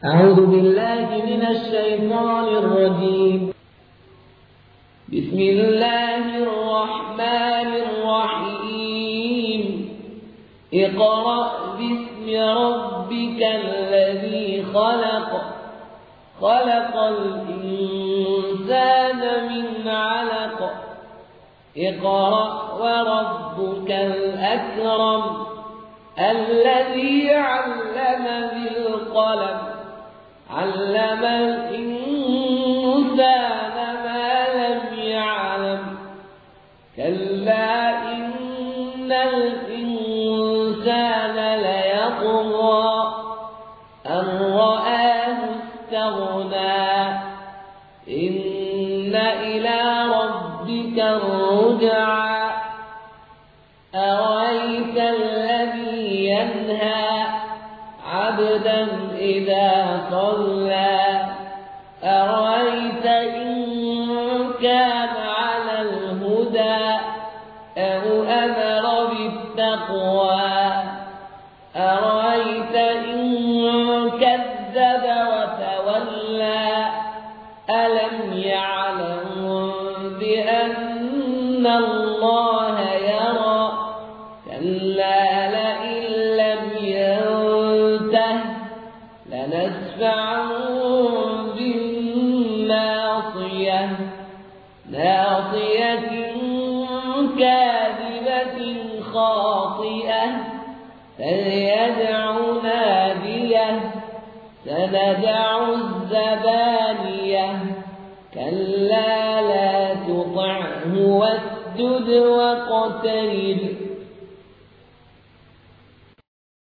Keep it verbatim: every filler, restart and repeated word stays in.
أعوذ بالله من الشيطان الرجيم. بسم الله الرحمن الرحيم. اقرأ باسم ربك الذي خلق خلق الإنسان من علق اقرأ وربك الأكرم الذي علم بالقلم علم الإنسان ما لم يعلم كلا إن الإنسان ليطغى أن رآه استغنى إن إلى ربك الرجعى أرأيت الذي ينهى عبدا إذا صلى أرأيت إن كان على الهدى أو أمر بالتقوى أرأيت إن كذب وتولى ألم يعلم بأن الله يرى كلا لئن لم ينته لنسفعا بالناصية ناصية كاذبة خاطئة فليدع ناديه سندع الزبانية كلا لا تطعه واسجد واقترب